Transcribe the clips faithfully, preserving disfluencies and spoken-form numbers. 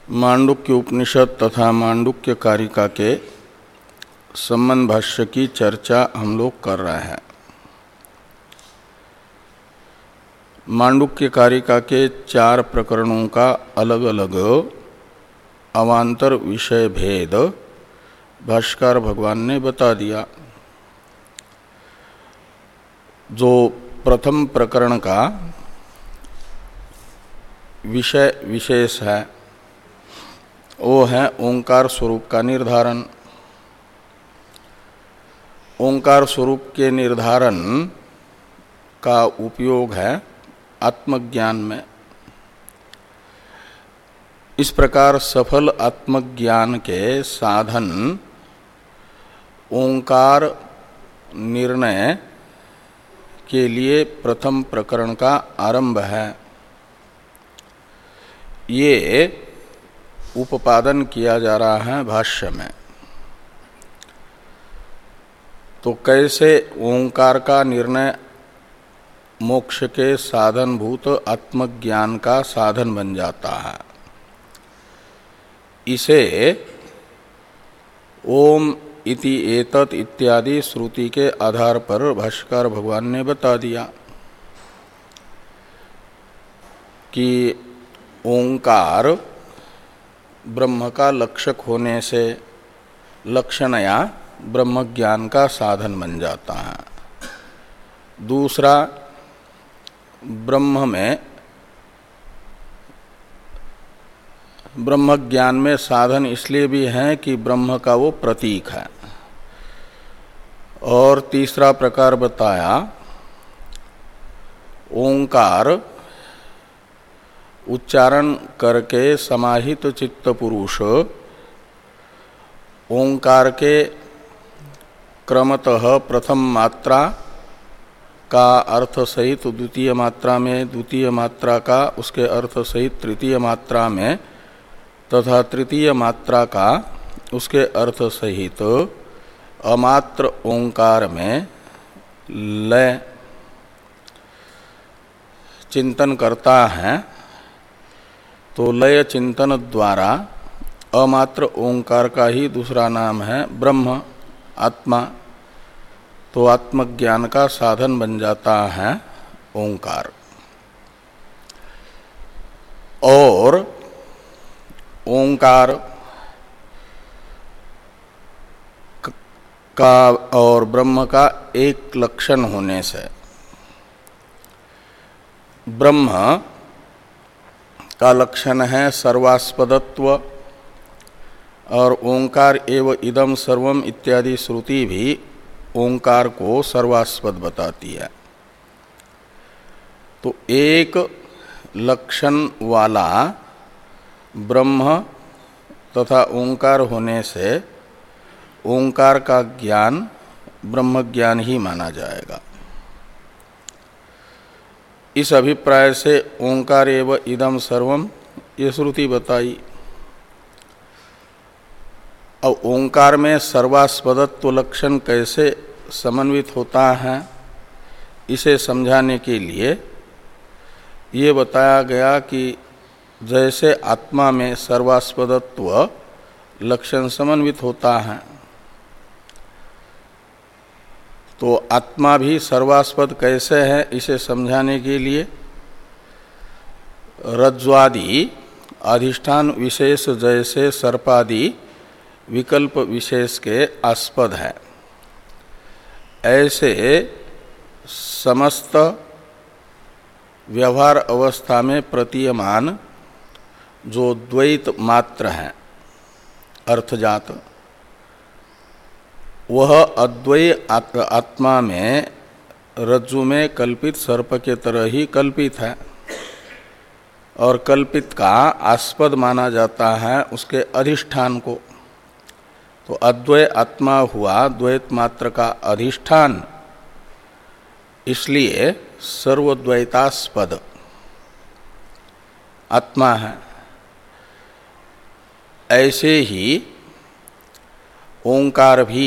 मांडुक्य उपनिषद तथा मांडुक्य कारिका के संबंध भाष्य की चर्चा हम लोग कर रहे हैं। मांडुक्य कारिका के चार प्रकरणों का अलग अलग अवान्तर विषय भेद भाष्यकार भगवान ने बता दिया। जो प्रथम प्रकरण का विषय विशेष है वो है ओंकार स्वरूप का निर्धारण। ओंकार स्वरूप के निर्धारण का उपयोग है आत्मज्ञान में। इस प्रकार सफल आत्मज्ञान के साधन ओंकार निर्णय के लिए प्रथम प्रकरण का आरंभ है। ये उपादन किया जा रहा है भाष्य में। तो कैसे ओंकार का निर्णय मोक्ष के साधनभूत आत्मज्ञान का साधन बन जाता है, इसे ओम इति एतत् इत्यादि श्रुति के आधार पर भाष्यकार भगवान ने बता दिया कि ओंकार ब्रह्म का लक्षक होने से लक्षणया ब्रह्म ज्ञान का साधन बन जाता है। दूसरा, ब्रह्म में ब्रह्म ज्ञान में साधन इसलिए भी है कि ब्रह्म का वो प्रतीक है। और तीसरा प्रकार बताया, ओंकार उच्चारण करके समाहित चित्त पुरुष ओंकार के क्रमतः प्रथम मात्रा का अर्थ सहित द्वितीय मात्रा में, द्वितीय मात्रा का उसके अर्थ सहित तृतीय मात्रा में तथा तृतीय मात्रा का उसके अर्थ सहित अमात्र ओंकार में लय चिंतन करता है। तो लय चिंतन द्वारा अमात्र ओंकार का ही दूसरा नाम है ब्रह्म आत्मा। तो आत्मज्ञान का साधन बन जाता है ओंकार। और ओंकार का और ब्रह्म का एक लक्षण होने से ब्रह्म का लक्षण है सर्वास्पदत्व, और ओंकार एव इदम सर्वम इत्यादि श्रुति भी ओंकार को सर्वास्पद बताती है। तो एक लक्षण वाला ब्रह्म तथा ओंकार होने से ओंकार का ज्ञान ब्रह्म ज्ञान ही माना जाएगा। इस अभिप्राय से ओंकार एव इदम सर्वम ये श्रुति बताई। अब ओंकार में सर्वास्पदत्व लक्षण कैसे समन्वित होता है, इसे समझाने के लिए ये बताया गया कि जैसे आत्मा में सर्वास्पदत्व लक्षण समन्वित होता है, तो आत्मा भी सर्वास्पद कैसे है इसे समझाने के लिए रज्ज्वादि अधिष्ठान विशेष जैसे सर्पादि विकल्प विशेष के आस्पद है, ऐसे समस्त व्यवहार अवस्था में प्रतीयमान जो द्वैत मात्र है अर्थजात, वह अद्वय आत्मा में रज्जु में कल्पित सर्प के तरह ही कल्पित है। और कल्पित का आस्पद माना जाता है उसके अधिष्ठान को। तो अद्वय आत्मा हुआ द्वैत मात्र का अधिष्ठान, इसलिए सर्वद्वैतास्पद आत्मा है। ऐसे ही ओंकार भी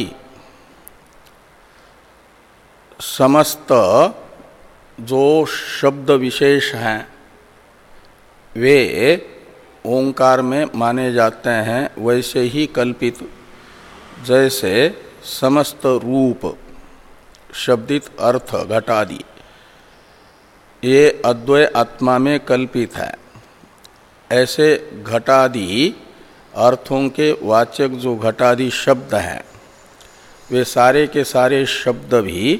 समस्त जो शब्द विशेष हैं वे ओंकार में माने जाते हैं वैसे ही कल्पित जैसे समस्त रूप शब्दित अर्थ घटादि ये अद्वय आत्मा में कल्पित है, ऐसे घटादि अर्थों के वाचक जो घटादि शब्द हैं वे सारे के सारे शब्द भी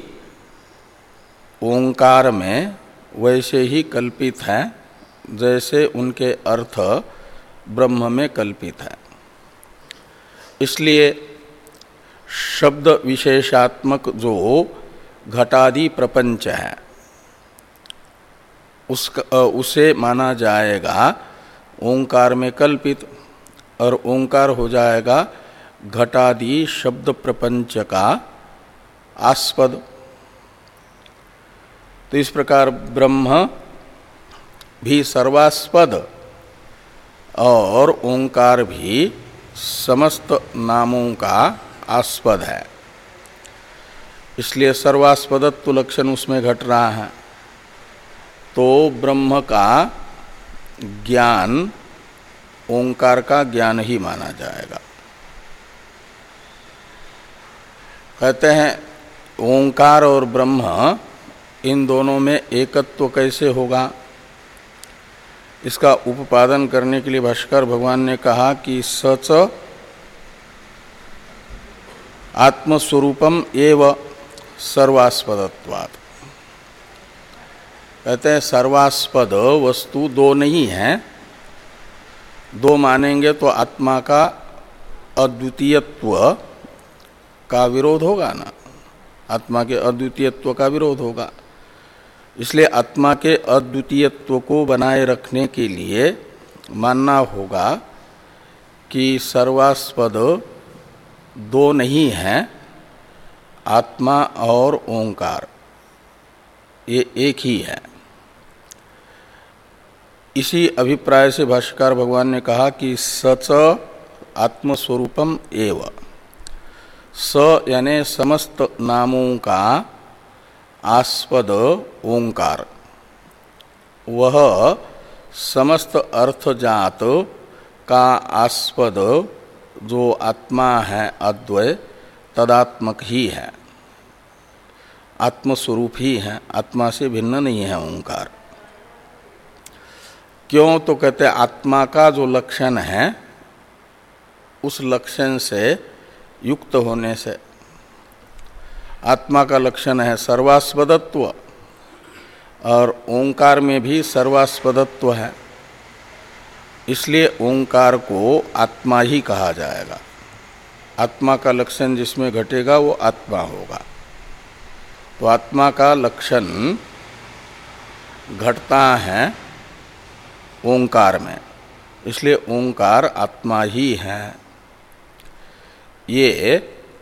ओंकार में वैसे ही कल्पित हैं जैसे उनके अर्थ ब्रह्म में कल्पित है। इसलिए शब्द विशेषात्मक जो घटादि प्रपंच है उसका उसे माना जाएगा ओंकार में कल्पित, और ओंकार हो जाएगा घटादि शब्द प्रपंच का आस्पद। तो इस प्रकार ब्रह्म भी सर्वास्पद और ओंकार भी समस्त नामों का आस्पद है, इसलिए सर्वास्पदत्व लक्षण उसमें घट रहा है। तो ब्रह्म का ज्ञान ओंकार का ज्ञान ही माना जाएगा। कहते हैं ओंकार और ब्रह्म इन दोनों में एकत्व कैसे होगा, इसका उपादन करने के लिए भाष्कर भगवान ने कहा कि सच आत्मस्वरूपम एव सर्वास्पदत्वात्। कहते हैं सर्वास्पद वस्तु दो नहीं है, दो मानेंगे तो आत्मा का अद्वितीयत्व का विरोध होगा ना, आत्मा के अद्वितीयत्व का विरोध होगा। इसलिए आत्मा के अद्वितीयत्व को बनाए रखने के लिए मानना होगा कि सर्वास्पद दो नहीं है, आत्मा और ओंकार ये एक ही है। इसी अभिप्राय से भाष्यकार भगवान ने कहा कि सच आत्मस्वरूपम एव, स यानी समस्त नामों का आस्पद ओंकार, वह समस्त अर्थजात का आस्पद जो आत्मा है अद्वय तदात्मक ही है, आत्मस्वरूप ही है, आत्मा से भिन्न नहीं है ओंकार। क्यों? तो कहते हैं आत्मा का जो लक्षण है उस लक्षण से युक्त होने से, आत्मा का लक्षण है सर्वास्पदत्व और ओंकार में भी सर्वास्पदत्व है, इसलिए ओंकार को आत्मा ही कहा जाएगा। आत्मा का लक्षण जिसमें घटेगा वो आत्मा होगा। तो आत्मा का लक्षण घटता है ओंकार में, इसलिए ओंकार आत्मा ही है। ये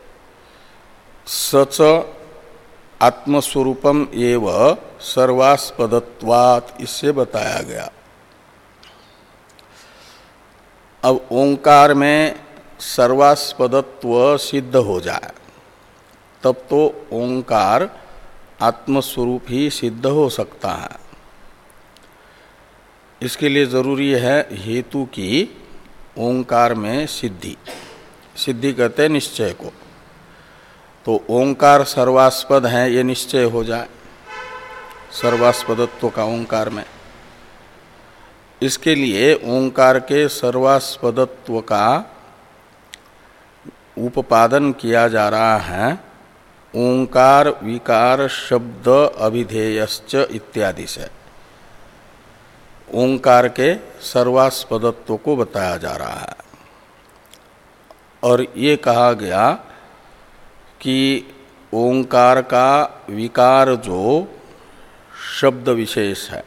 सच आत्मस्वरूपम एव सर्वास्पदत्वात् इससे बताया गया। अब ओंकार में सर्वास्पदत्व सिद्ध हो जाए तब तो ओंकार आत्मस्वरूप ही सिद्ध हो सकता है। इसके लिए जरूरी है हेतु की ओंकार में सिद्धि। सिद्धि कहते हैं निश्चय को। तो ओंकार सर्वास्पद है ये निश्चय हो जाए सर्वास्पदत्व का ओंकार में। इसके लिए ओंकार के सर्वास्पदत्व का उपादन किया जा रहा है ओंकार विकार शब्द अभिधेयश्च इत्यादि से। ओंकार के सर्वास्पदत्व को बताया जा रहा है और ये कहा गया कि ओंकार का विकार जो शब्द विशेष है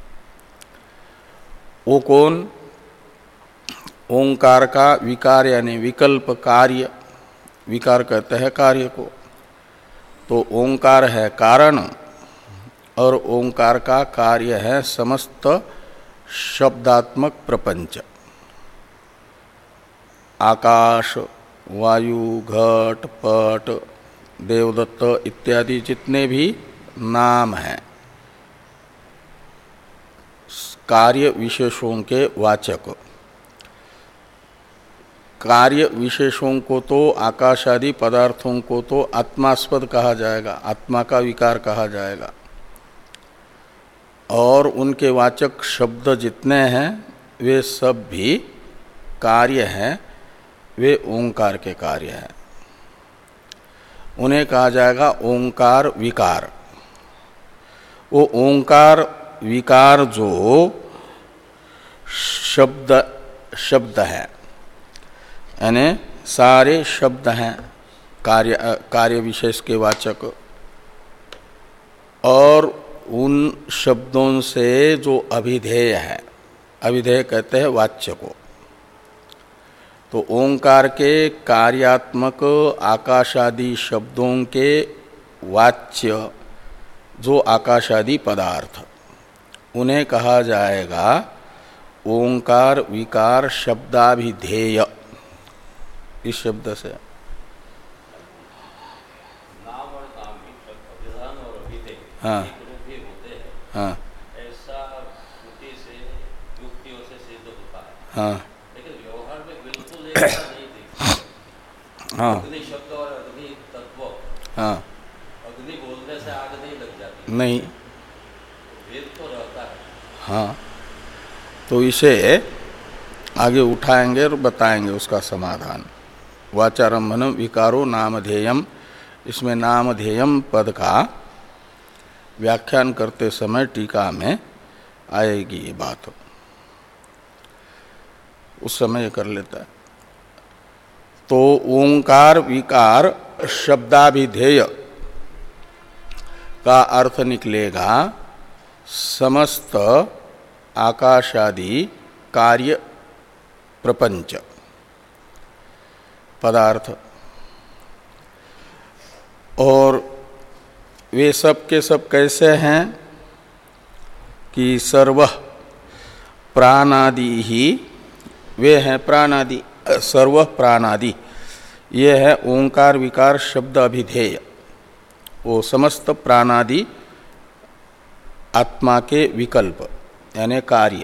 वो कौन? ओंकार का विकार यानी विकल्प कार्य, विकार कहते हैं कार्य को। तो ओंकार है कारण और ओंकार का कार्य है समस्त शब्दात्मक प्रपंच। आकाश, वायु, घट, पट, देवदत्त इत्यादि जितने भी नाम हैं कार्य विशेषों के वाचक कार्य विशेषों को तो, आकाश आदि पदार्थों को तो आत्मास्पद कहा जाएगा, आत्मा का विकार कहा जाएगा, और उनके वाचक शब्द जितने हैं वे सब भी कार्य हैं, वे ओंकार के कार्य हैं। उन्हें कहा जाएगा ओंकार विकार। वो ओंकार विकार जो शब्द शब्द है, यानी सारे शब्द हैं कार्य कार्य विशेष के वाचक, और उन शब्दों से जो अभिधेय है, अभिधेय कहते हैं वाच्य को, तो ओंकार के कार्यात्मक आकाशादि शब्दों के वाच्य जो आकाशादि पदार्थ, उन्हें कहा जाएगा ओंकार विकार शब्दाभिधेय। इस शब्द से नाम और काम ही अभिधान और अभिधेय हाँ एक रूप ही होते हैं, हाँ ऐसा श्रुति से युक्तियों से सिद्ध होता है। हाँ लेकिन व्यवहार में बिल्कुल ऐसा नहीं दिखता। हाँ अग्नि शब्द और अग्नि तत्व, हाँ अग्नि बोलने से आग नहीं लग जाती, नहीं, वेद तो रहता है। हाँ तो इसे आगे उठाएंगे और बताएंगे उसका समाधान। वाचारंभनम विकारो नामधेयम, इसमें नामधेयम पद का व्याख्यान करते समय टीका में आएगी ये बात, उस समय कर लेता है। तो ओंकार विकार शब्दाभिधेय का अर्थ निकलेगा समस्त आकाशादि कार्य प्रपंच पदार्थ, और वे सब के सब कैसे हैं कि सर्व प्राणादि ही वे हैं, प्राणादि सर्व प्राणादि ये है ओंकार विकार शब्द अभिधेय, वो समस्त प्राणादि आत्मा के विकल्प यानी कार्य,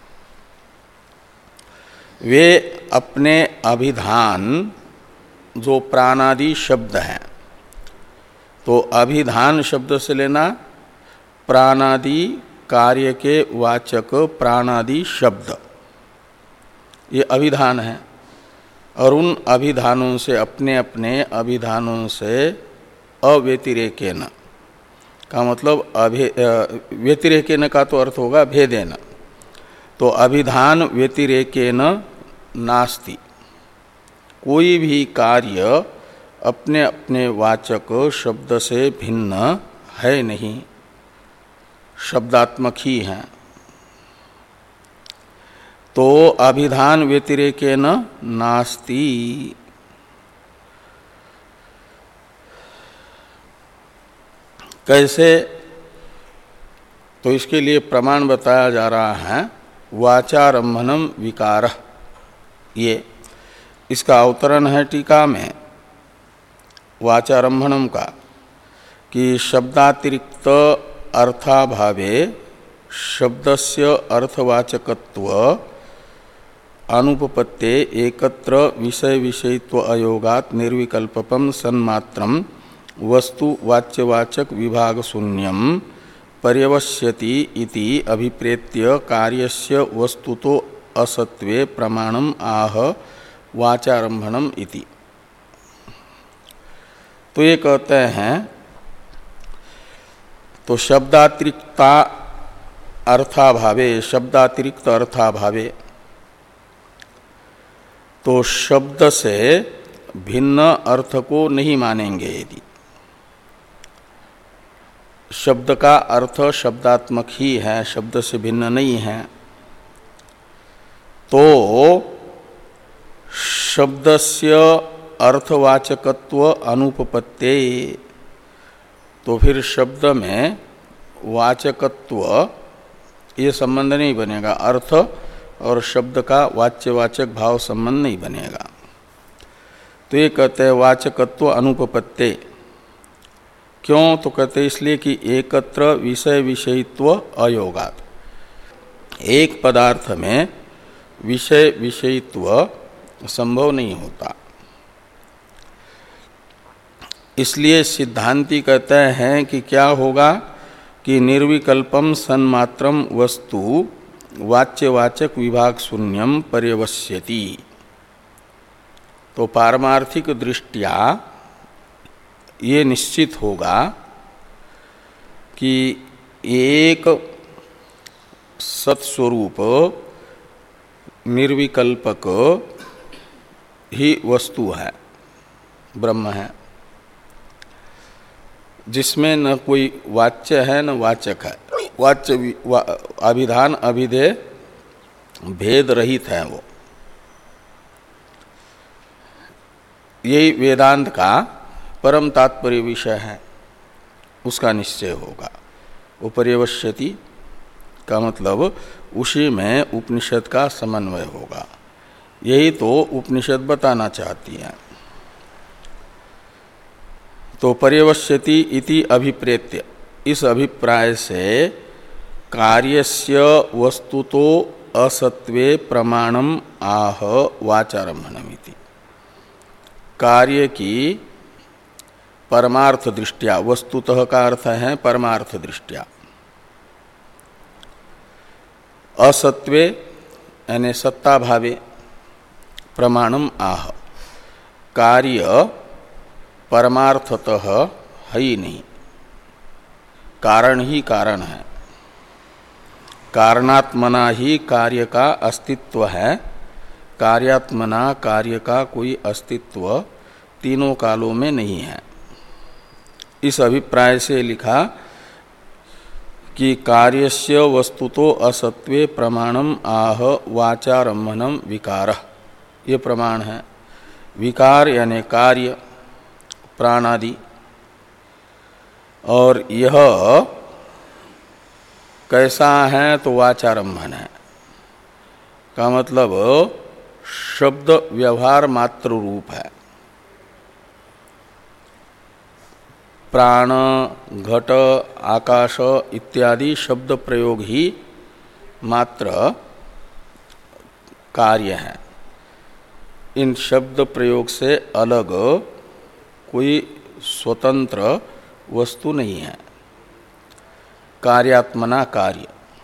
वे अपने अभिधान जो प्राणादि शब्द हैं, तो अभिधान शब्द से लेना प्राणादि कार्य के वाचक प्राणादि शब्द, ये अभिधान है, और उन अभिधानों से अपने अपने अभिधानों से अव्यतिरेकेन का मतलब अभे व्यतिरेकेन का तो अर्थ होगा भेदेन, तो अभिधान व्यतिरेकेन नास्ति, कोई भी कार्य अपने अपने वाचक शब्द से भिन्न है नहीं, शब्दात्मक ही हैं। तो अभिधान व्यतिरेकेन नास्ति, कैसे? तो इसके लिए प्रमाण बताया जा रहा है वाचारंभनम विकारः, ये इसका अवतरण है टीका में वाचारंभनम का, कि शब्दातिरिक्त अर्थाभावे शब्दस्य अर्थवाचकत्व अनुपपत्ते एकत्र विषय विषयत्व अयोगात निर्विकल्पम सन्मात्रम वस्तु वाच्यवाचक विभाग शून्यम पर्यवस्यति इति अभिप्रेत्य कार्यस्य वस्तुतो असत्वे प्रमाणम आह वाचारंभनम इति। तो ये कहते हैं, तो शब्दातिरिक्ता अर्थाभावे, शब्दातिरिक्त अर्थाभावे, तो शब्द से भिन्न अर्थ को नहीं मानेंगे। यदि शब्द का अर्थ शब्दात्मक ही है, शब्द से भिन्न नहीं है, तो शब्दस्य अर्थवाचकत्व अनुपपत्ते, तो फिर शब्द में वाचकत्व ये संबंध नहीं बनेगा, अर्थ और शब्द का वाच्यवाचक भाव संबंध नहीं बनेगा। तो ये कहते हैं वाचकत्व अनुपपत्ते, क्यों? तो कहते इसलिए कि एकत्र विषय विषयित्व अयोगात, एक पदार्थ में विषय विषयित्व संभव नहीं होता। इसलिए सिद्धांती कहते हैं कि क्या होगा कि निर्विकल्पम सन्मात्रम वस्तु वाच्यवाचक विभाग शून्यम पर्यवस्यति। तो पारमार्थिक दृष्टिया ये निश्चित होगा कि एक सत्स्वरूप निर्विकल्पक ही वस्तु है, ब्रह्म है, जिसमें न कोई वाच्य है न वाचक है। वाच्य वा, अभिधान अभिधेय भेद रहित है वो। यही वेदांत का परम तात्पर्य विषय है, उसका निश्चय होगा। वो पर्यवस्यति का मतलब उसी में उपनिषद का समन्वय होगा। यही तो उपनिषद बताना चाहती है। तो पर्यवस्यति इति अभिप्रेत्य, इस अभिप्राय से कार्यस्य वस्तुतो असत्वे प्रमाणम आह वाचारंभनमिति। कार्य की परमार्थ दृष्टिया, वस्तुतः का अर्थ है परमार्थ दृष्टिया, असत्वे यानी सत्ता भावे प्रमाणम आह, कार्य परमार्थतः है ही नहीं, कारण ही कारण है। कारणात्मना ही कार्य का अस्तित्व है, कार्यात्मना कार्य का कोई अस्तित्व तीनों कालों में नहीं है। इस अभिप्राय से लिखा कि कार्यस्य वस्तुतो असत्वे प्रमाणम आह वाचारंभनम विकार, ये प्रमाण है। विकार यानी कार्य प्राणादि, और यह कैसा है तो वाचारंभन है का मतलब शब्द व्यवहार मात्र रूप है। प्राण, घट, आकाश इत्यादि शब्द प्रयोग ही मात्र कार्य है। इन शब्द प्रयोग से अलग कोई स्वतंत्र वस्तु नहीं है। कार्यात्मना कार्य,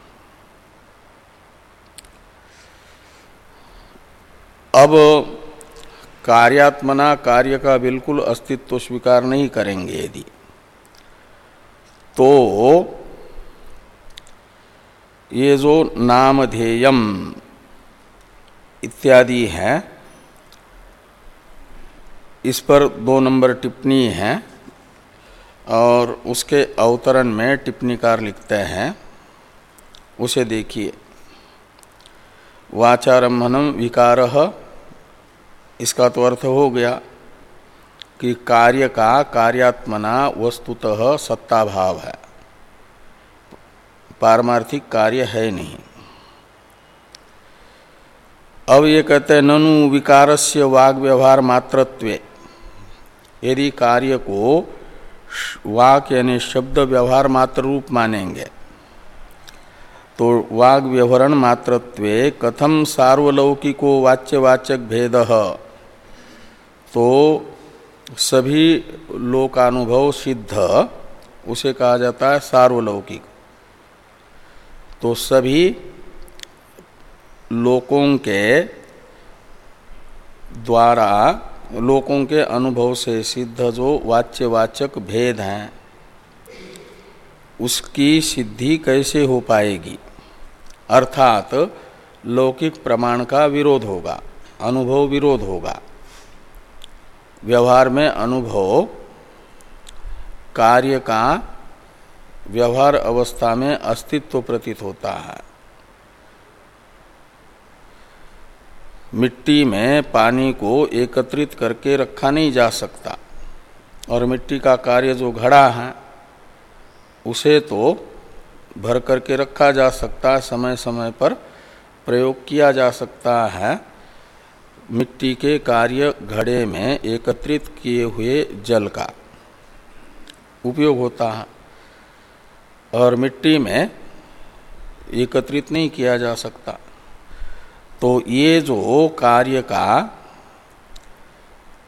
अब कार्यात्मना कार्य का बिल्कुल अस्तित्व स्वीकार नहीं करेंगे यदि, तो ये जो नामधेयम इत्यादि है, इस पर दो नंबर टिप्पणी है और उसके अवतरण में टिप्पणीकार लिखते हैं, उसे देखिए। वाचारंभनम विकारः, इसका तो अर्थ हो गया कि कार्य का कार्यात्मना वस्तुतः सत्ताभाव है, पारमार्थिक कार्य है नहीं। अब ये कहते हैं ननु विकारस्य वाग व्यवहार मात्रत्वे, यदि कार्य को वाक यानी शब्द व्यवहार मात्र रूप मानेंगे तो वाग व्यवहारण मात्रत्वे कथम सार्वलौकिको वाच्यवाचक भेदः, तो सभी लोकानुभव सिद्ध उसे कहा जाता है सार्वलौकिक। तो सभी लोकों के द्वारा, लोकों के अनुभव से सिद्ध जो वाच्यवाचक भेद हैं, उसकी सिद्धि कैसे हो पाएगी? अर्थात लौकिक प्रमाण का विरोध होगा, अनुभव विरोध होगा। व्यवहार में अनुभव कार्य का व्यवहार अवस्था में अस्तित्व प्रतीत होता है। मिट्टी में पानी को एकत्रित करके रखा नहीं जा सकता, और मिट्टी का कार्य जो घड़ा है उसे तो भर करके रखा जा सकता है, समय समय पर प्रयोग किया जा सकता है। मिट्टी के कार्य घड़े में एकत्रित किए हुए जल का उपयोग होता है, और मिट्टी में एकत्रित नहीं किया जा सकता। तो ये जो कार्य का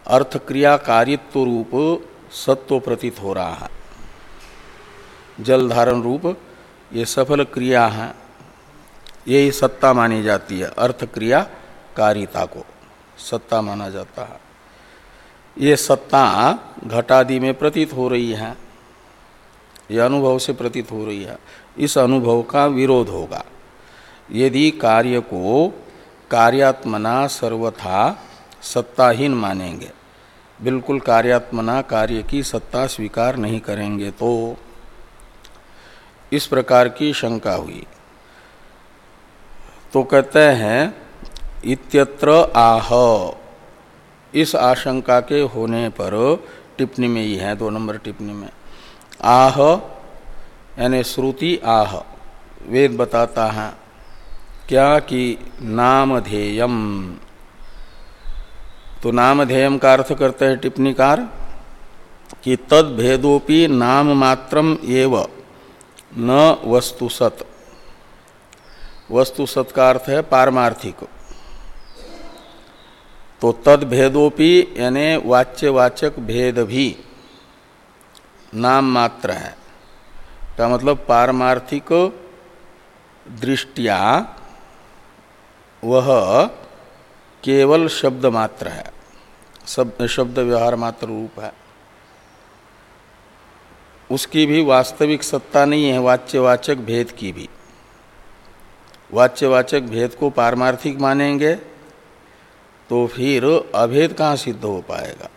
अर्थक्रियाकारित्व रूप सत्व प्रतीत हो रहा है। जल धारण रूप ये सफल क्रिया है, यही सत्ता मानी जाती है। अर्थक्रियाकारिता को सत्ता माना जाता है। ये सत्ता घटादि में प्रतीत हो रही है, ये अनुभव से प्रतीत हो रही है। इस अनुभव का विरोध होगा यदि कार्य को कार्यात्मना सर्वथा सत्ताहीन मानेंगे, बिल्कुल कार्यात्मना कार्य की सत्ता स्वीकार नहीं करेंगे तो। इस प्रकार की शंका हुई तो कहते हैं इत्यत्र आह, इस आशंका के होने पर टिप्पणी में ही है, दो नंबर टिप्पणी में आह यानी श्रुति आह, वेद बताता है क्या कि नामधेयम। तो नामधेयम का अर्थ करते हैं टिप्पणीकार कि तद भेदोपि नाम मात्रम एव न वस्तुसत। वस्तुसत का अर्थ है पारमार्थिक। तो तद भेदोपि यानी वाच्यवाचक भेद भी नाम मात्र है, का मतलब पारमार्थिक दृष्टिया वह केवल शब्द मात्र है, शब्द शब्द व्यवहार मात्र रूप है। उसकी भी वास्तविक सत्ता नहीं है, वाच्यवाचक भेद की भी। वाच्यवाचक भेद को पारमार्थिक मानेंगे तो फिर अभेद कहाँ सिद्ध हो पाएगा।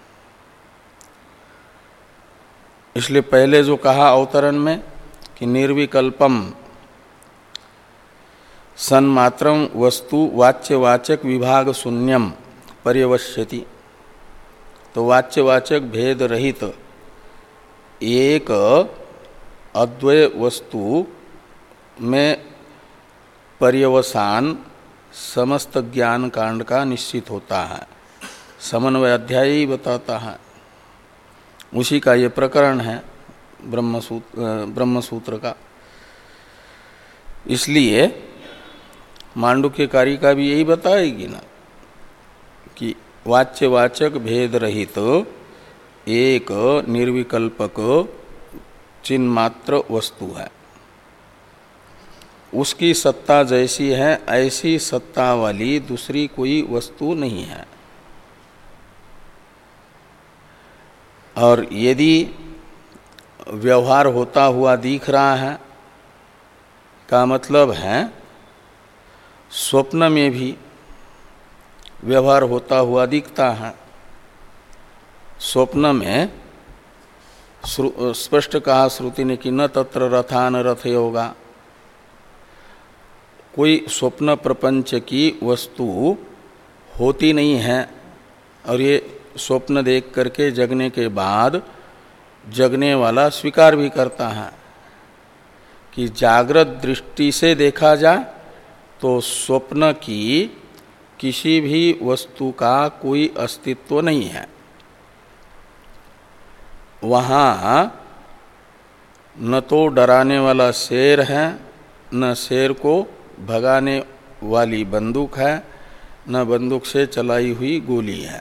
इसलिए पहले जो कहा अवतरण में कि निर्विकल्पम सन्मात्रम वस्तु वाच्यवाचक विभाग शून्यम पर्यवश्यति, तो वाच्यवाचक भेद रहित एक अद्वय वस्तु में पर्यवसान समस्त ज्ञान कांड का निश्चित होता है। समन्वय अध्याय ही बताता है, उसी का ये प्रकरण है ब्रह्मसूत्र ब्रह्मसूत्र का। इसलिए मांडुक्य कारिका भी यही बताएगी ना कि वाच्यवाचक भेद रहित एक निर्विकल्पक चिन्मात्र वस्तु है, उसकी सत्ता जैसी है ऐसी सत्ता वाली दूसरी कोई वस्तु नहीं है। और यदि व्यवहार होता हुआ दिख रहा है का मतलब है स्वप्न में भी व्यवहार होता हुआ दिखता है। स्वप्न में स्पष्ट कहा श्रुति ने कि न तत्र रथान रथ योगा, कोई स्वप्न प्रपंच की वस्तु होती नहीं है। और ये स्वप्न देख करके जगने के बाद जगने वाला स्वीकार भी करता है कि जागृत दृष्टि से देखा जाए तो स्वप्न की किसी भी वस्तु का कोई अस्तित्व नहीं है। वहाँ न तो डराने वाला शेर है, न शेर को भगाने वाली बंदूक है, न बंदूक से चलाई हुई गोली है।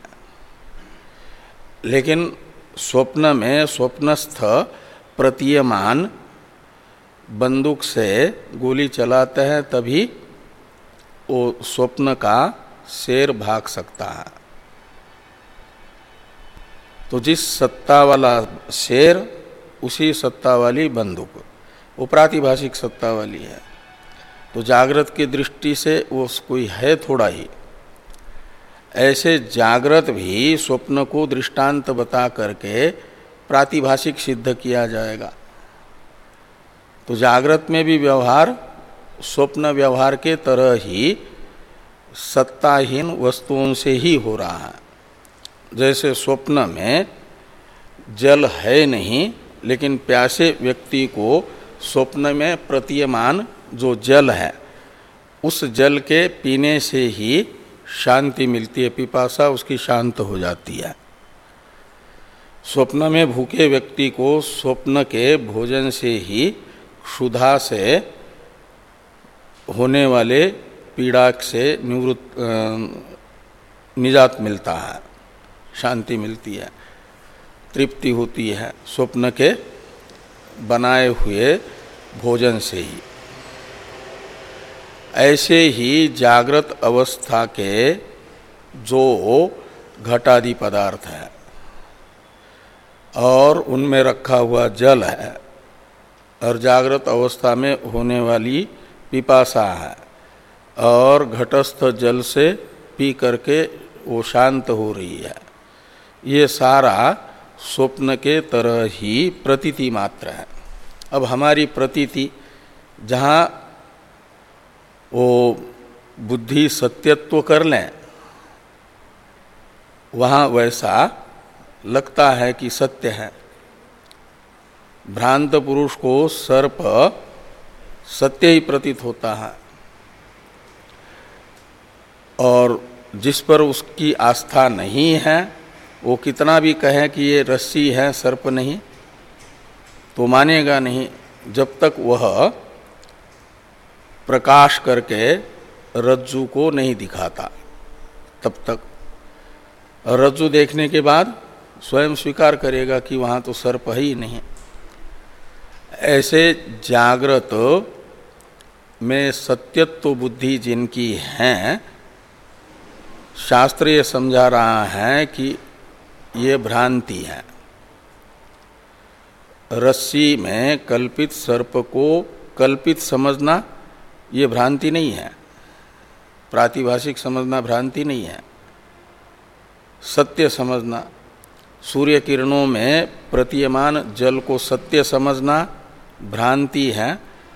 लेकिन स्वप्न में स्वप्नस्थ प्रतीयमान बंदूक से गोली चलाते हैं तभी वो स्वप्न का शेर भाग सकता है। तो जिस सत्ता वाला शेर उसी सत्ता वाली बंदूक, वो प्रातिभाषिक सत्ता वाली है। तो जागृत की दृष्टि से वो कोई है थोड़ा ही। ऐसे जागृत भी स्वप्न को दृष्टांत बता करके प्रातिभाषिक सिद्ध किया जाएगा। तो जागृत में भी व्यवहार स्वप्न व्यवहार के तरह ही सत्ताहीन वस्तुओं से ही हो रहा है। जैसे स्वप्न में जल है नहीं, लेकिन प्यासे व्यक्ति को स्वप्न में प्रतीयमान जो जल है उस जल के पीने से ही शांति मिलती है, पिपासा उसकी शांत हो जाती है। स्वप्न में भूखे व्यक्ति को स्वप्न के भोजन से ही क्षुधा से होने वाले पीड़ा से निवृत्त निजात मिलता है, शांति मिलती है, तृप्ति होती है स्वप्न के बनाए हुए भोजन से ही। ऐसे ही जागृत अवस्था के जो घटादि पदार्थ है और उनमें रखा हुआ जल है और जागृत अवस्था में होने वाली पिपासा है और घटस्थ जल से पी करके वो शांत हो रही है, ये सारा स्वप्न के तरह ही प्रतीति मात्र है। अब हमारी प्रतीति जहाँ वो बुद्धि सत्यत्व कर लें वहाँ वैसा लगता है कि सत्य है। भ्रांत पुरुष को सर्प सत्य ही प्रतीत होता है और जिस पर उसकी आस्था नहीं है वो कितना भी कहे कि ये रस्सी है सर्प नहीं, तो मानेगा नहीं जब तक वह प्रकाश करके रज्जु को नहीं दिखाता तब तक। रज्जु देखने के बाद स्वयं स्वीकार करेगा कि वहाँ तो सर्प है ही नहीं। ऐसे जागृत में सत्यत्व बुद्धि जिनकी है, शास्त्र ये समझा रहा है कि ये भ्रांति है। रस्सी में कल्पित सर्प को कल्पित समझना ये भ्रांति नहीं है, प्रातिभाषिक समझना भ्रांति नहीं है, सत्य समझना। सूर्य किरणों में प्रतीयमान जल को सत्य समझना भ्रांति है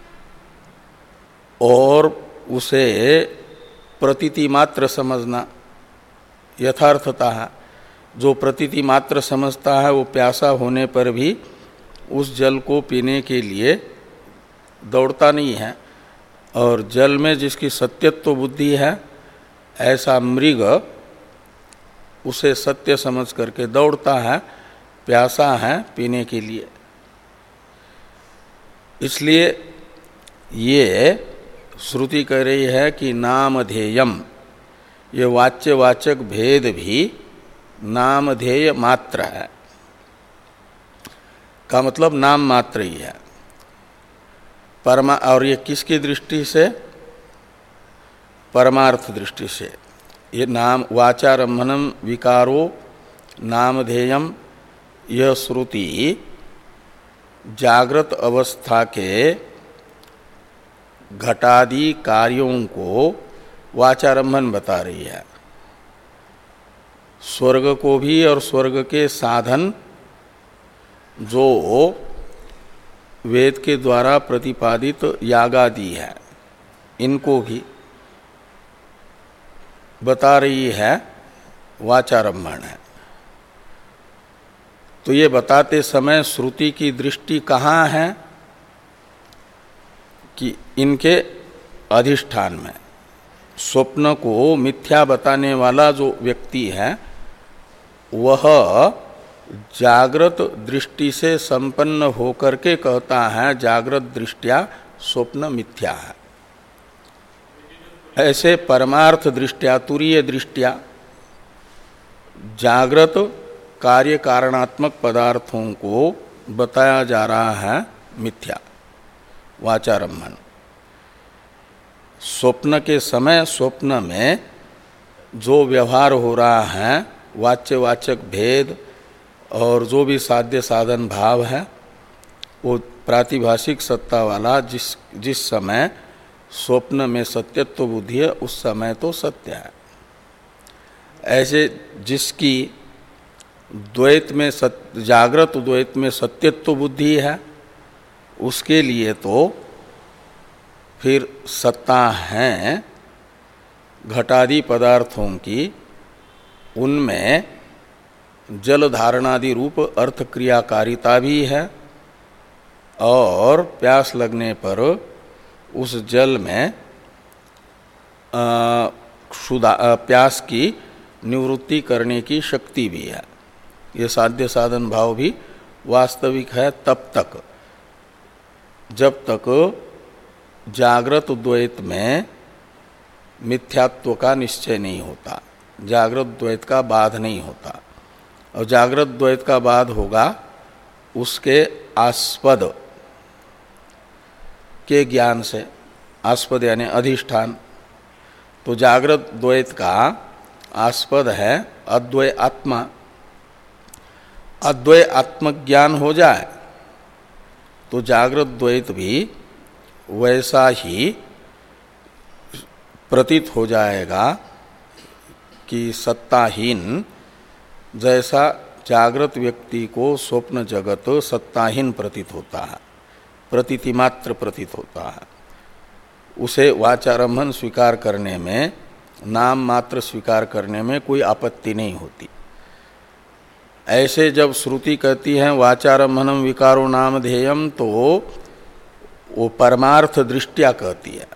और उसे प्रतीति मात्र समझना यथार्थता है। जो प्रतीति मात्र समझता है वो प्यासा होने पर भी उस जल को पीने के लिए दौड़ता नहीं है, और जल में जिसकी सत्यत्व बुद्धि है ऐसा मृग उसे सत्य समझ करके दौड़ता है, प्यासा है पीने के लिए। इसलिए ये श्रुति कह रही है कि नामधेयम, ये वाच्यवाचक भेद भी नामधेय मात्र है, का मतलब नाम मात्र ही है परमा। और ये किसकी दृष्टि से? परमार्थ दृष्टि से। ये नाम वाचारम्भनम विकारो नामधेयम, यह श्रुति जागृत अवस्था के घटादि कार्यों को वाचारम्भन बता रही है। स्वर्ग को भी और स्वर्ग के साधन जो वेद के द्वारा प्रतिपादित यागादि है इनको भी बता रही है, वाचारम्भण है। तो ये बताते समय श्रुति की दृष्टि कहाँ है कि इनके अधिष्ठान में। स्वप्न को मिथ्या बताने वाला जो व्यक्ति है वह जागृत दृष्टि से संपन्न होकर के कहता है जागृत दृष्टिया स्वप्न मिथ्या है। ऐसे परमार्थ दृष्टिया तुरीय दृष्टिया जागृत कार्य कारणात्मक पदार्थों को बताया जा रहा है मिथ्या, वाचारम्भन। स्वप्न के समय स्वप्न में जो व्यवहार हो रहा है, वाच्यवाचक भेद और जो भी साध्य साधन भाव है, वो प्रातिभाषिक सत्ता वाला जिस जिस समय स्वप्न में सत्यत्व बुद्धि है उस समय तो सत्य है। ऐसे जिसकी द्वैत में सत्य, जागृत द्वैत में सत्यत्व बुद्धि है उसके लिए तो फिर सत्ता है घटादि पदार्थों की, उनमें जल धारणादि रूप अर्थ क्रियाकारिता भी है और प्यास लगने पर उस जल में क्षुधा प्यास की निवृत्ति करने की शक्ति भी है। ये साध्य साधन भाव भी वास्तविक है तब तक जब तक जागृत द्वैत में मिथ्यात्व का निश्चय नहीं होता, जागृत द्वैत का बाध नहीं होता। और जागृत द्वैत का बाद होगा उसके आस्पद के ज्ञान से। आस्पद यानी अधिष्ठान। तो जागृत द्वैत का आस्पद है अद्वय आत्मा। अद्वय आत्मज्ञान हो जाए तो जागृत द्वैत भी वैसा ही प्रतीत हो जाएगा कि सत्ताहीन, जैसा जागृत व्यक्ति को स्वप्न जगत सत्ताहीन प्रतीत होता है, प्रतीति मात्र प्रतीत होता है। उसे वाचारंभन स्वीकार करने में, नाम मात्र स्वीकार करने में कोई आपत्ति नहीं होती। ऐसे जब श्रुति कहती है वाचारंभनम विकारो नाम ध्येयम, तो वो परमार्थ दृष्टिया कहती है।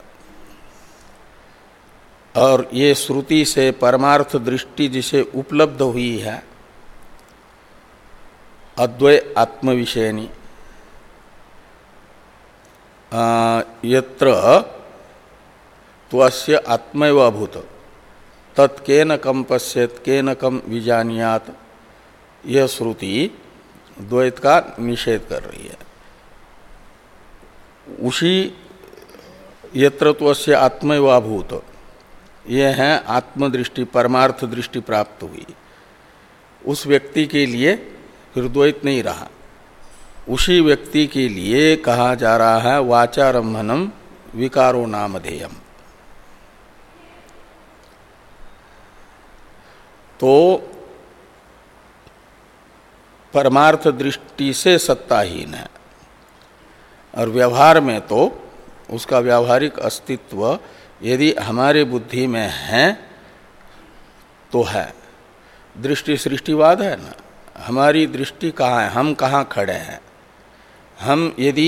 और ये श्रुति से परमार्थ दृष्टि जिसे उपलब्ध हुई है अद्वय आत्मविषयनी, यत्र त्वस्य आत्मैव अभूत तत्केन कम पश्येत केन कम विजानियात, यह श्रुति द्वैत का निषेध कर रही है। उसी यत्र त्वस्य आत्मैव अभूत, यह है आत्मदृष्टि, परमार्थ दृष्टि प्राप्त हुई। उस व्यक्ति के लिए फिर द्वैत नहीं रहा। उसी व्यक्ति के लिए कहा जा रहा है वाचारंभनम विकारो नामधेयम। तो परमार्थ दृष्टि से सत्ताहीन है और व्यवहार में तो उसका व्यावहारिक अस्तित्व यदि हमारे बुद्धि में है तो है। दृष्टि सृष्टिवाद है ना, हमारी दृष्टि कहाँ है, हम कहाँ खड़े हैं। हम यदि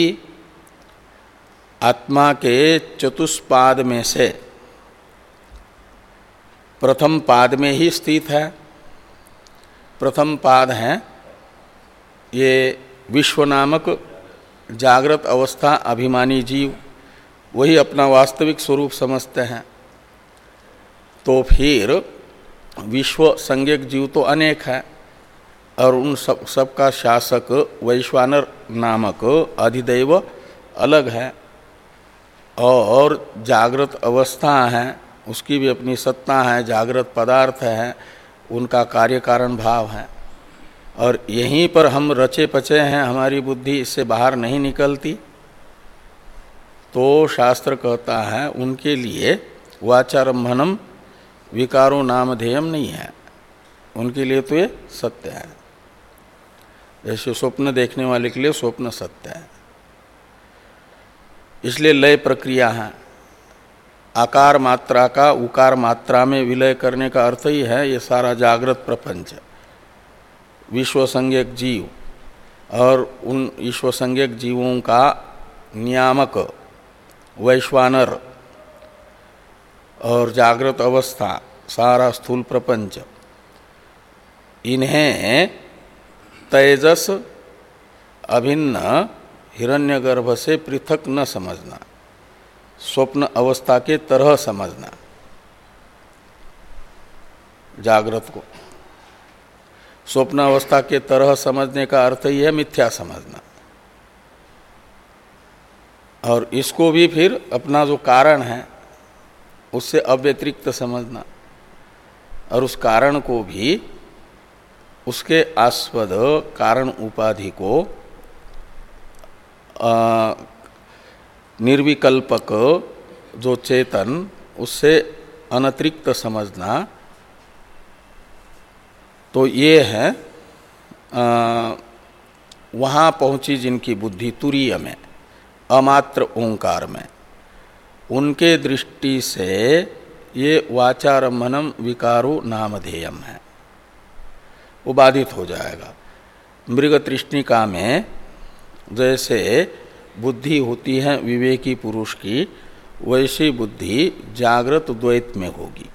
आत्मा के चतुष्पाद में से प्रथम पाद में ही स्थित है, प्रथम पाद है ये विश्व नामक जागृत अवस्था अभिमानी जीव, वही अपना वास्तविक स्वरूप समझते हैं। तो फिर विश्व संज्ञक जीव तो अनेक है और उन सब सबका शासक वैश्वानर नामक अधिदैव अलग है, और जागृत अवस्था है उसकी भी अपनी सत्ता है, जागृत पदार्थ है, उनका कार्य कारण भाव है। और यहीं पर हम रचे पचे हैं, हमारी बुद्धि इससे बाहर नहीं निकलती। तो शास्त्र कहता है उनके लिए वाचारंभनम विकारो नामधेयम नहीं है, उनके लिए तो ये सत्य है। जैसे स्वप्न देखने वाले के लिए स्वप्न सत्य है, इसलिए लय प्रक्रिया है। आकार मात्रा का उकार मात्रा में विलय करने का अर्थ ही है ये सारा जागृत प्रपंच। विश्व संज्ञक जीव और उन विश्व संज्ञक जीवों का नियामक वैश्वानर और जागृत अवस्था, सारा स्थूल प्रपंच, इन्हें तेजस अभिन्न हिरण्यगर्भ से पृथक न समझना, स्वप्न अवस्था के तरह समझना जागृत को। स्वप्न अवस्था के तरह समझने का अर्थ ही है मिथ्या समझना, और इसको भी फिर अपना जो कारण है उससे अव्यतिरिक्त समझना, और उस कारण को भी उसके आस्पद कारण उपाधि को आ, निर्विकल्पक जो चेतन उससे अनतिरिक्त समझना। तो ये है आ, वहाँ पहुँची जिनकी बुद्धि तुरीय में, अमात्र ओंकार में, उनके दृष्टि से ये वाचारंभनम विकारो नामधेयम है, वो बाधित हो जाएगा। मृग तृष्णिका में जैसे बुद्धि होती है विवेकी पुरुष की, वैसी बुद्धि जागृत द्वैत में होगी,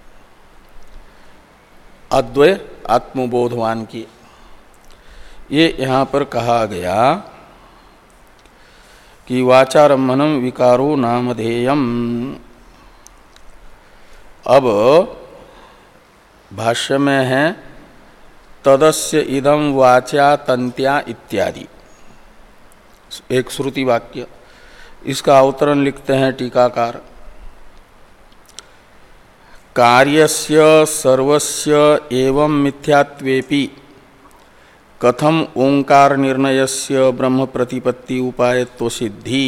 अद्वय आत्मबोधवान की। ये यहाँ पर कहा गया कि वाचारंभनम विकारो नामधेयम। अब भाष्य में है तदस्य इदम वाचा तंत्या इत्यादि एक श्रुति वाक्य। इसका अवतरण लिखते हैं टीकाकार। कार्यस्य सर्वस्य एवं मिथ्यात्वेपि कथम ओंकार निर्णयस्य ब्रह्म प्रतिपत्ति उपायत्व सिद्धि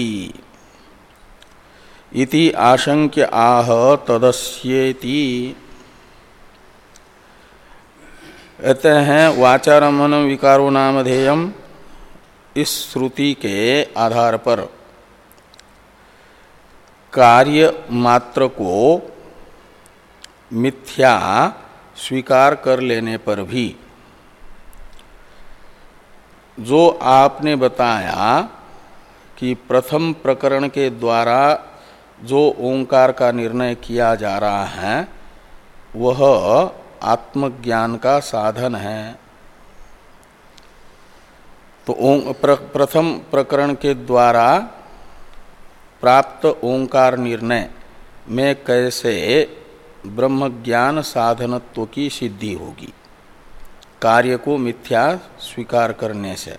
इति आशंक्य आह तदस्येति। कहते हैं वाचारम्भन विकारो नामधेयम, इस श्रुति के आधार पर कार्य मात्र को मिथ्या स्वीकार कर लेने पर भी जो आपने बताया कि प्रथम प्रकरण के द्वारा जो ओंकार का निर्णय किया जा रहा है वह आत्मज्ञान का साधन है। तो प्र, प्रथम प्रकरण के द्वारा प्राप्त ओंकार निर्णय में कैसे ब्रह्मज्ञान साधनत्व की सिद्धि होगी कार्य को मिथ्या स्वीकार करने से।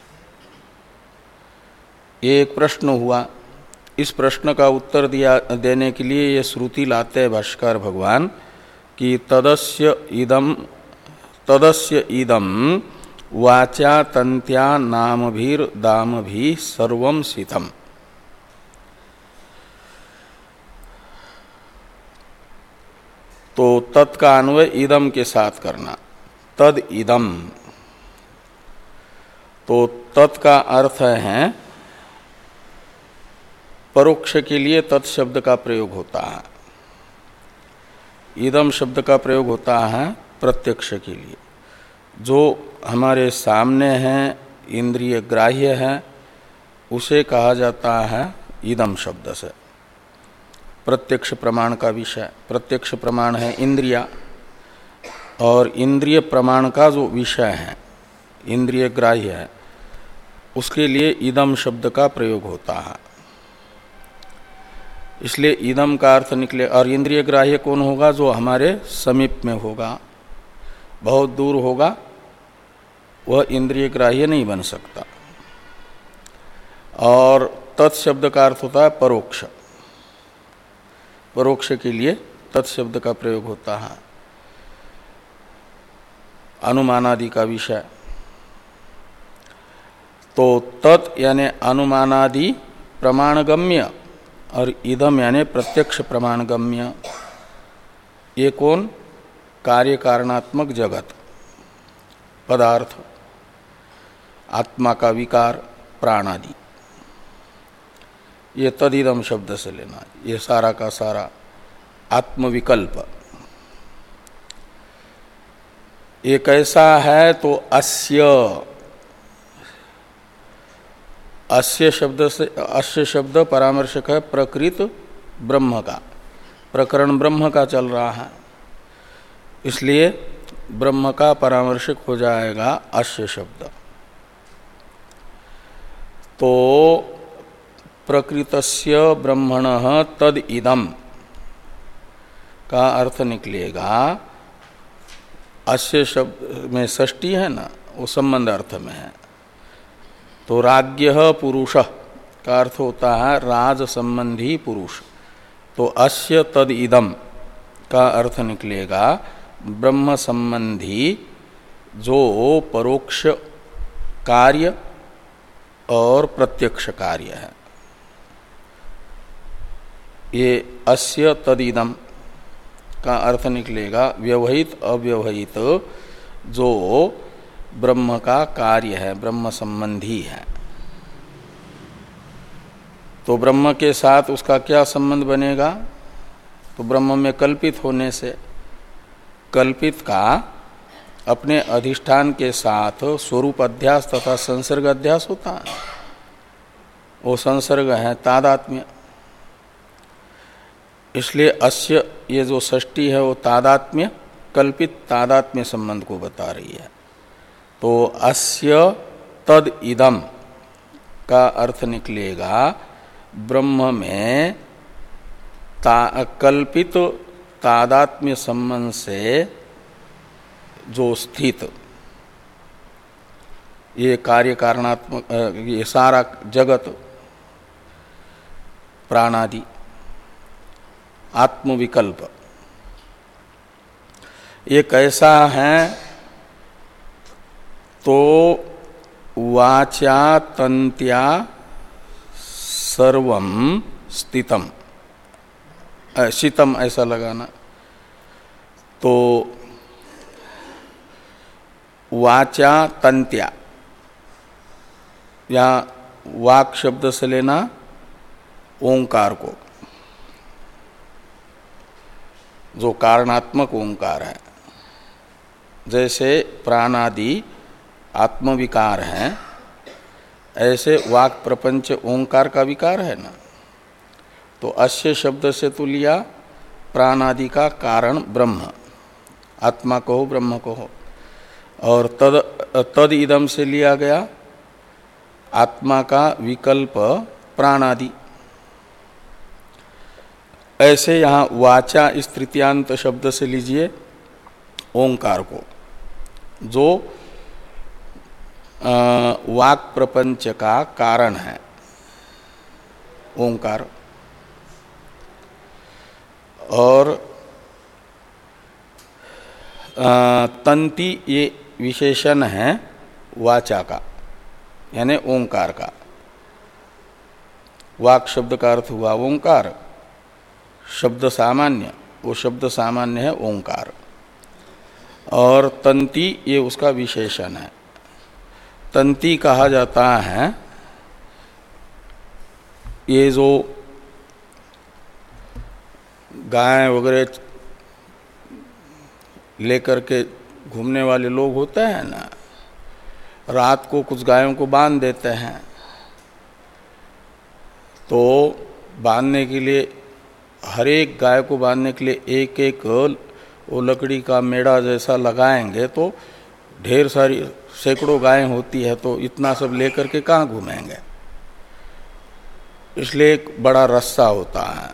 ये एक प्रश्न हुआ। इस प्रश्न का उत्तर दिया देने के लिए ये श्रुति लाते हैं भाष्कर भगवान कि तदस्य इदम तदस्य इदम वाचा तंत्या नामभीर दामभि सर्वम सितम। तो तत् का अन्वय इदम के साथ करना, तद इदम। तो तत् का अर्थ है परोक्ष के लिए तत् शब्द का प्रयोग होता है, इदम शब्द का प्रयोग होता है प्रत्यक्ष के लिए। जो हमारे सामने है, इंद्रिय ग्राह्य है, उसे कहा जाता है इदम शब्द से। प्रत्यक्ष प्रमाण का विषय, प्रत्यक्ष प्रमाण है इंद्रिया, और इंद्रिय प्रमाण का जो विषय है इंद्रिय ग्राह्य है, उसके लिए इदम शब्द का प्रयोग होता है। इसलिए इदम का अर्थ निकले। और इंद्रिय ग्राह्य कौन होगा? जो हमारे समीप में होगा, बहुत दूर होगा वह इंद्रिय ग्राह्य नहीं बन सकता। और तत्शब्द का अर्थ होता है परोक्ष, परोक्ष के लिए तत्शब्द का प्रयोग होता है। अनुमानादि का विषय, तो तत् यानी अनुमानादि प्रमाणगम्य और इदम यानी प्रत्यक्ष प्रमाणगम्य। ये कौन? कार्य कारणात्मक जगत, पदार्थ, आत्मा का विकार, प्राणादि, ये तदिदम शब्द से लेना। ये सारा का सारा आत्मविकल्प ये कैसा है? तो अस्य, अस्य शब्द से, अस्य शब्द परामर्शक है प्रकृत ब्रह्म का, प्रकरण ब्रह्म का चल रहा है, इसलिए ब्रह्म का परामर्शक हो जाएगा अस्य शब्द। तो प्रकृतस्य ब्रह्मणः तद इदम का अर्थ निकलेगा, अस्य शब्द में षष्ठी है ना, वो संबंध अर्थ में है। तो राज्ञः पुरुषः का अर्थ होता है राज संबंधी पुरुष। तो अस्य तद इदम का अर्थ निकलेगा ब्रह्म संबंधी जो परोक्ष कार्य और प्रत्यक्ष कार्य है। ये अस्य तदिदम का अर्थ निकलेगा व्यवहित अव्यवहित जो ब्रह्म का कार्य है, ब्रह्म संबंधी है। तो ब्रह्म के साथ उसका क्या संबंध बनेगा? तो ब्रह्म में कल्पित होने से, कल्पित का अपने अधिष्ठान के साथ स्वरूप अध्यास तथा संसर्ग अध्यास होता है। वो संसर्ग है तादात्म्य। इसलिए अस्य ये जो षष्ठी है वो तादात्म्य, कल्पित तादात्म्य संबंध को बता रही है। तो अस्य तद इदम का अर्थ निकलेगा ब्रह्म में ता, कल्पित तादात्म्य संबंध से जो स्थित ये कार्य कारणात्मक, ये सारा जगत प्राणादि आत्मविकल्प ये कैसा है? तो वाचा तंत्या सर्वम स्थितम, शीतम ऐसा लगाना। तो वाचा तंत्या, यहाँ वाक शब्द से लेना ओंकार को, जो कारणात्मक ओंकार है। जैसे प्राणादि आत्मविकार हैं, ऐसे वाक प्रपंच ओंकार का विकार है ना। तो अस्य शब्द से तो लिया प्राणादि का कारण ब्रह्म, आत्मा को हो ब्रह्म को हो, और तद तद इदम से लिया गया आत्मा का विकल्प प्राणादि। ऐसे यहाँ वाचा इस तृतीयांत शब्द से लीजिए ओंकार को, जो वाक प्रपंच का कारण है ओंकार। और तंती ये विशेषण है वाचा का, यानी ओंकार का। वाक शब्द का अर्थ हुआ ओंकार, शब्द सामान्य, वो शब्द सामान्य है ओंकार, और तंती ये उसका विशेषण है। तंती कहा जाता है ये जो गाय वगैरह लेकर के घूमने वाले लोग होते हैं ना, रात को कुछ गायों को बांध देते हैं। तो बांधने के लिए, हर एक गाय को बांधने के लिए एक एक वो लकड़ी का मेड़ा जैसा लगाएंगे, तो ढेर सारी सैकड़ों गायें होती है, तो इतना सब लेकर के कहाँ घूमेंगे। इसलिए एक बड़ा रस्सा होता है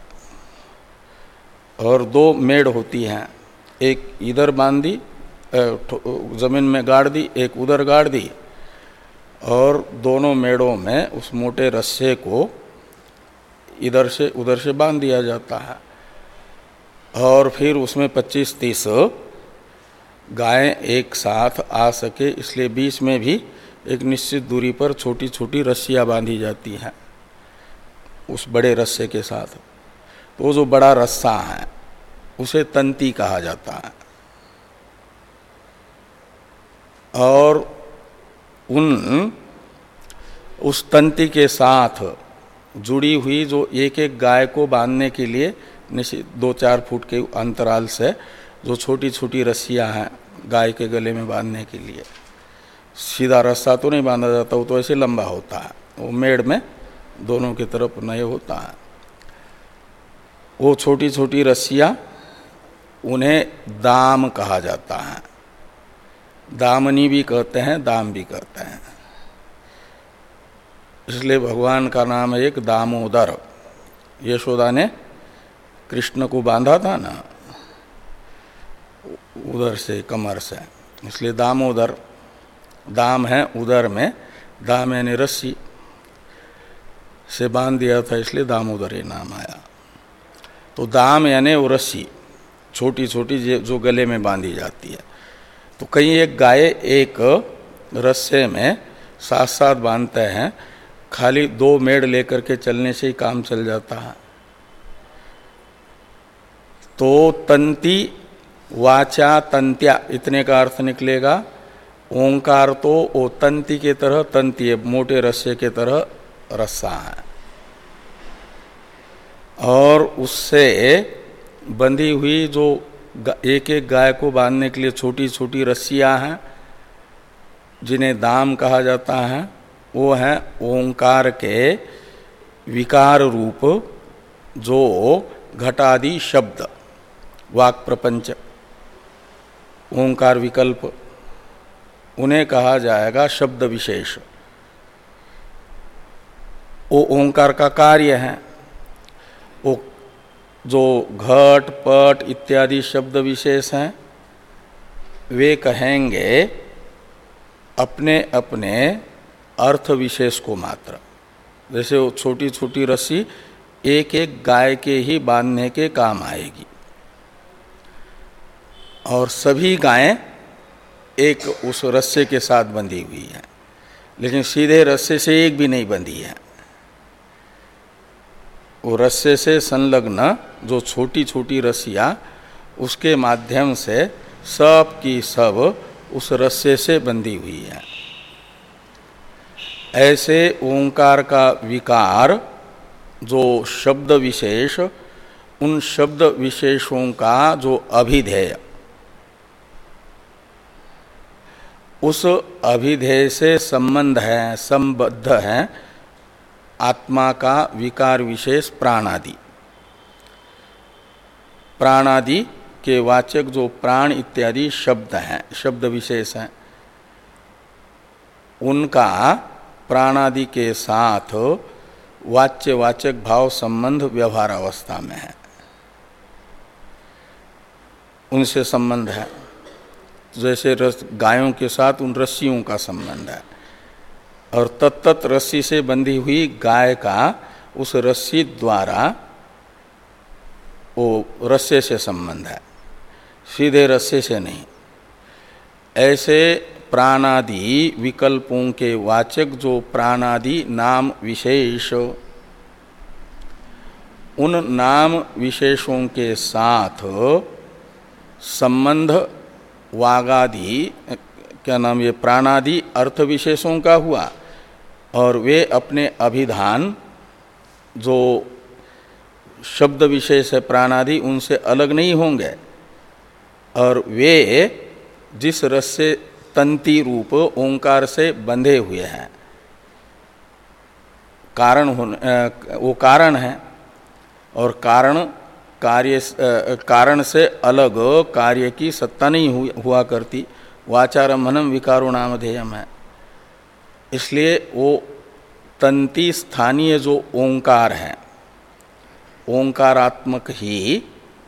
और दो मेड़ होती हैं, एक इधर बांधी जमीन में गाड़ दी, एक उधर गाड़ दी, और दोनों मेड़ों में उस मोटे रस्से को इधर से उधर से बांध दिया जाता है। और फिर उसमें पच्चीस तीस गायें एक साथ आ सके, इसलिए बीच में भी एक निश्चित दूरी पर छोटी छोटी रस्सियाँ बांधी जाती हैं उस बड़े रस्से के साथ। तो वो जो बड़ा रस्सा है उसे तंती कहा जाता है। और उन उस तंती के साथ जुड़ी हुई जो एक एक गाय को बांधने के लिए निश्चित दो चार फुट के अंतराल से जो छोटी छोटी रस्सियां हैं गाय के गले में बांधने के लिए, सीधा रस्सा तो नहीं बांधा जाता, वो तो ऐसे लंबा होता है, वो मेड़ में दोनों की तरफ नए होता है। वो छोटी छोटी रस्सियां, उन्हें दाम कहा जाता है। दामनी भी कहते हैं, दाम भी कहते हैं। इसलिए भगवान का नाम है एक दामोदर। यशोदा ने कृष्ण को बांधा था ना उधर से, कमर से, इसलिए दामोदर। दाम है उदर में, दाम यानी रस्सी से बांध दिया था, इसलिए दामोदर ये नाम आया। तो दाम यानी वो रस्सी छोटी छोटी जो गले में बांधी जाती है। तो कहीं एक गाय एक रस्से में साथ साथ बांधते हैं, खाली दो मेड़ लेकर के चलने से ही काम चल जाता है। तो तंती वाचा तंत्या इतने का अर्थ निकलेगा। ओंकार तो वो तंती के तरह तंती है, मोटे रस्से के तरह रस्सा है, और उससे बंधी हुई जो एक एक गाय को बांधने के लिए छोटी छोटी रस्सियां हैं जिन्हें दाम कहा जाता है, वो है ओंकार के विकार रूप जो घटादि शब्द वाक प्रपंच ओंकार विकल्प, उन्हें कहा जाएगा शब्द विशेष। वो ओंकार का कार्य है। वो जो घट पट इत्यादि शब्द विशेष हैं वे कहेंगे अपने अपने अर्थ विशेष को मात्र, जैसे वो छोटी छोटी रस्सी एक एक गाय के ही बांधने के काम आएगी और सभी गायें एक उस रस्से के साथ बंधी हुई हैं, लेकिन सीधे रस्से से एक भी नहीं बंधी है। वो रस्से से संलग्न जो छोटी छोटी रस्सियाँ, उसके माध्यम से सब की सब उस रस्से से बंधी हुई है। ऐसे ओंकार का विकार जो शब्द विशेष, उन शब्द विशेषों का जो अभिधेय, उस अभिधेय से संबंध है, संबद्ध है आत्मा का विकार विशेष प्राणादि। प्राणादि के वाचक जो प्राण इत्यादि शब्द हैं, शब्द विशेष हैं, उनका प्राणादि के साथ वाच्य वाचक भाव संबंध व्यवहार अवस्था में है, उनसे संबंध है। जैसे रस गायों के साथ उन रस्सियों का संबंध है और तत्त रस्सी से बंधी हुई गाय का उस रस्सी द्वारा वो रस्से से संबंध है, सीधे रस्से से नहीं। ऐसे प्राणादि विकल्पों के वाचक जो प्राणादि नाम विशेष, उन नाम विशेषों के साथ संबंध वागादि, क्या नाम, ये प्राणादि अर्थ विशेषों का हुआ और वे अपने अभिधान जो शब्द विशेष है प्राणादि, उनसे अलग नहीं होंगे और वे जिस रस से तंती रूप ओंकार से बंधे हुए हैं, कारण होने, वो कारण है और कारण कार्य कारण से अलग कार्य की सत्ता नहीं हुआ करती। वाचारम्भनम विकारो नामधेयम है, इसलिए वो तंती स्थानीय जो ओंकार है, ओंकारात्मक ही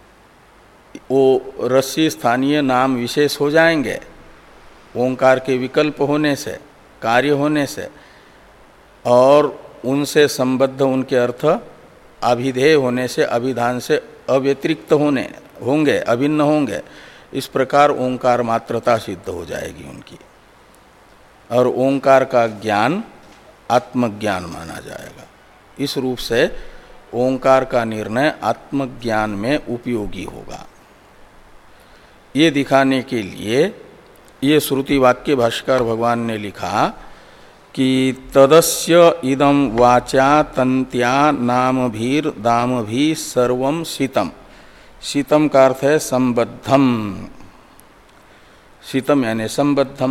वो रस्सी स्थानीय नाम विशेष हो जाएंगे ओंकार के विकल्प होने से, कार्य होने से, और उनसे संबद्ध उनके अर्थ अभिधेय होने से, अभिधान से अव्यतिरिक्त होने होंगे, अभिन्न होंगे। इस प्रकार ओंकार मात्रता सिद्ध हो जाएगी उनकी और ओंकार का ज्ञान आत्मज्ञान माना जाएगा। इस रूप से ओंकार का निर्णय आत्मज्ञान में उपयोगी होगा। ये दिखाने के लिए ये श्रुति वाक्य भाष्कर भगवान ने लिखा कि तदस्य इदं वाचा तंत्या नामभीर दामभी सर्वं शीतम। शीतम का अर्थ है संबद्धम, शीतम यानी संबद्धम,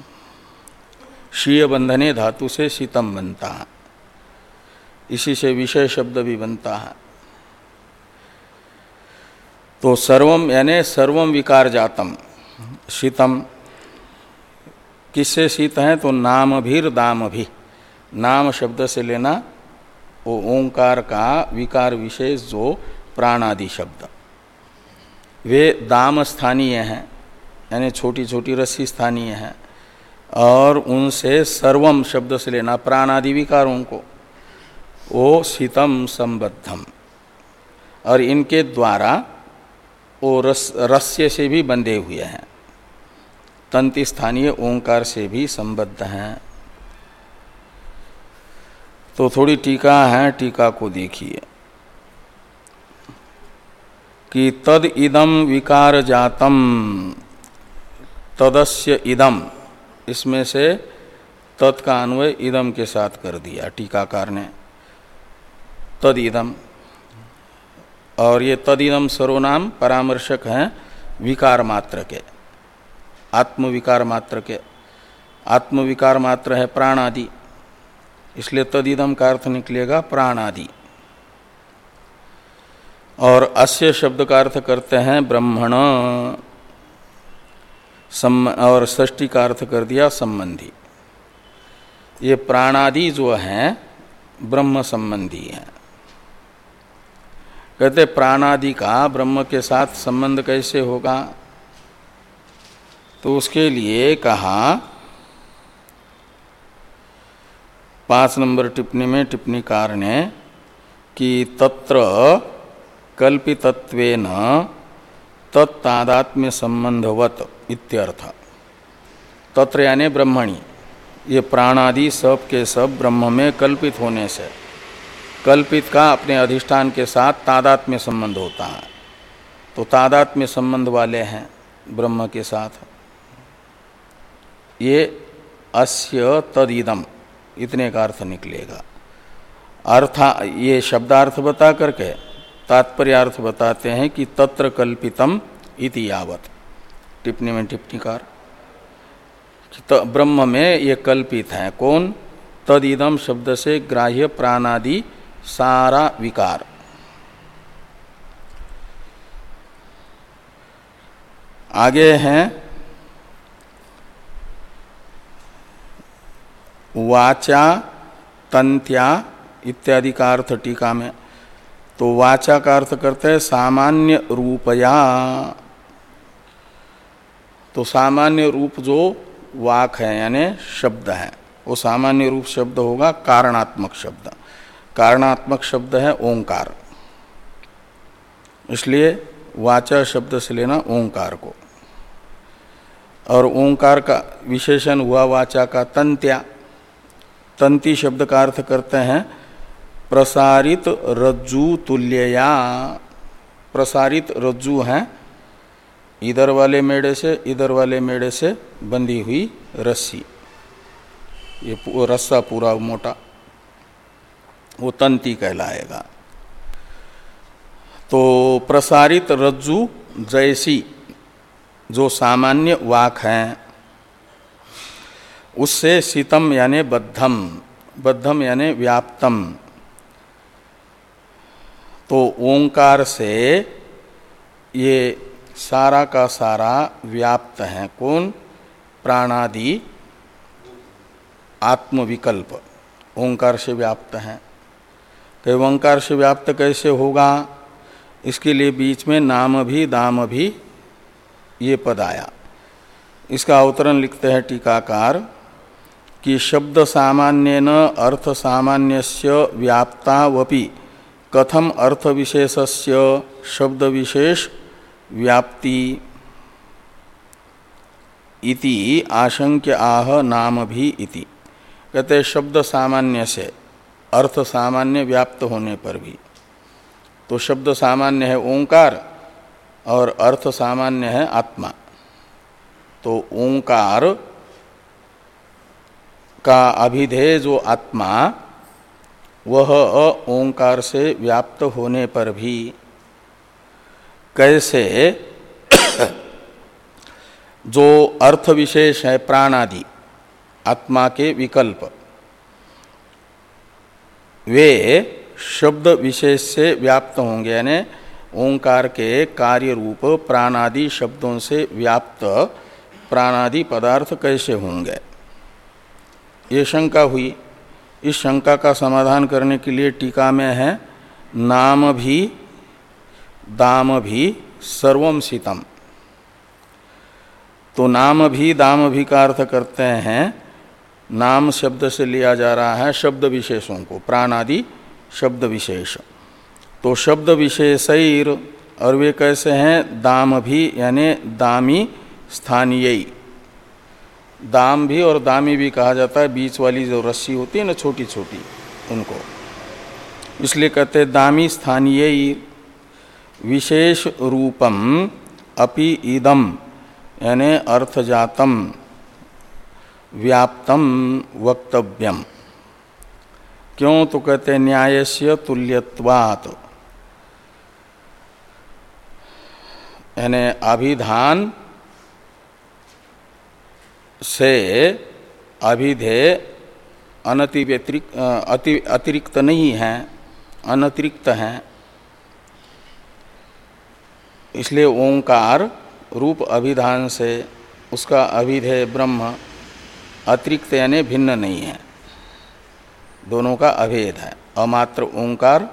शीय बंधने धातु से शीतम बनता है, इसी से विषय शब्द भी बनता है। तो सर्वम यानी सर्वम विकार जातम, शीतम किससे शीत है, तो नाम भीर दाम भी, नाम शब्द से लेना वो ओंकार का विकार विशेष जो प्राणादि शब्द, वे दाम स्थानीय हैं यानी छोटी छोटी रस्सी स्थानीय हैं, और उनसे सर्वम शब्द से लेना प्राणादि विकारों को, वो शीतम संबद्धम, और इनके द्वारा वो रस रस्य से भी बंधे हुए हैं, तंति स्थानीय ओंकार से भी संबद्ध हैं। तो थोड़ी टीका है, टीका को देखिए कि तद इदम विकार जातम, तदस्य इदम, इसमें से तत् का अन्वय इदम के साथ कर दिया टीकाकार ने, तद इदम, और ये तद इदम सर्वनाम परामर्शक हैं विकार मात्र के, आत्म विकार मात्र के। आत्म विकार मात्र है प्राणादि, इसलिए तदिदम का अर्थ निकलेगा प्राणादि, और अस्य शब्द का अर्थ करते हैं ब्रह्मण, और षष्ठी का अर्थ कर दिया संबंधी। ये प्राणादि जो हैं ब्रह्म संबंधी हैं। कहते प्राणादि का ब्रह्म के साथ संबंध कैसे होगा, तो उसके लिए कहा पांच नंबर टिप्पणी में टिप्पणीकार ने कि तत्र कल्पितत्वेन तत्तादात्म्य संबंधवत इत्यर्थ। तत्र यानी ब्रह्मणि, ये प्राणादि सब के सब ब्रह्म में कल्पित होने से कल्पित का अपने अधिष्ठान के साथ तादात्म्य संबंध होता है, तो तादात्म्य संबंध वाले हैं ब्रह्म के साथ। ये अस्य तदिदम इतने का अर्थ निकलेगा। अर्थ ये शब्दार्थ बता करके तात्पर्य अर्थ बताते हैं कि तत्र कल्पितम इति यावत। टिप्पणी में टिप्पणीकार तो ब्रह्म में ये कल्पित है। कौन? तदिदम शब्द से ग्राह्य प्राणादि सारा विकार। आगे हैं वाचा तंत्या इत्यादि का अर्थ टीका में। तो वाचा का अर्थ करते हैं सामान्य रूपया। तो सामान्य रूप जो वाक है यानी शब्द है, वो सामान्य रूप शब्द होगा कारणात्मक शब्द। कारणात्मक शब्द है ओंकार, इसलिए वाचा शब्द से लेना ओंकार को। और ओंकार का विशेषण हुआ वाचा का तंत्या। तंती शब्द का अर्थ करते हैं प्रसारित रज्जु तुल्यया। प्रसारित रज्जु हैं इधर वाले मेढ़े से इधर वाले मेढ़े से बंधी हुई रस्सी, ये रस्सा पूरा मोटा, वो तंती कहलाएगा। तो प्रसारित रज्जु जैसी जो सामान्य वाक है, उससे शीतम यानी बद्धम, बद्धम यानी व्याप्तम। तो ओंकार से ये सारा का सारा व्याप्त है। कौन? प्राणादि आत्मविकल्प ओंकार से व्याप्त है। तो ओंकार से व्याप्त कैसे होगा? इसके लिए बीच में नाम भी दाम भी ये पद आया। इसका अवतरण लिखते हैं टीकाकार कि शब्द सामान्येन अर्थ सामान्यस्य व्याप्तावपि कथम अर्थ विशेषस्य शब्द विशेष व्याप्ति इति आशंक्य आह नाम भी इति। कहते शब्द सामान्य से अर्थ सामान्य व्याप्त होने पर भी, तो शब्द सामान्य है ओंकार और अर्थ सामान्य है आत्मा। तो ओंकार का अभिधेय जो आत्मा, वह ओंकार से व्याप्त होने पर भी कैसे जो अर्थ विशेष है प्राणादि आत्मा के विकल्प, वे शब्द विशेष से व्याप्त होंगे। यानी ओंकार के कार्य रूप प्राणादि शब्दों से व्याप्त प्राणादि पदार्थ कैसे होंगे, ये शंका हुई। इस शंका का समाधान करने के लिए टीका में है नाम भी दाम भी सर्वम शीतम। तो नाम भी दाम भी का अर्थ करते हैं, नाम शब्द से लिया जा रहा है शब्द विशेषों को, प्राणादि शब्द विशेष। तो शब्द विशेषैर, और वे कैसे हैं? दाम भी यानी दामी स्थानीय। दाम भी और दामी भी कहा जाता है बीच वाली जो रस्सी होती है ना छोटी छोटी, उनको। इसलिए कहते हैं दामी स्थानीय विशेष रूपम अपि इदम यानी अर्थजातम व्याप्तम वक्तव्यम। क्यों? तो कहते हैं न्यायस्य तुल्यत्वात्, यानी अभिधान से अभिधेय अनति व्यतिरिक्त अति अतिरिक्त नहीं है, अनतिरिक्त है। इसलिए ओंकार रूप अभिधान से उसका अभिधेय ब्रह्म अतिरिक्त यानी भिन्न नहीं है, दोनों का अभेद है। अमात्र ओंकार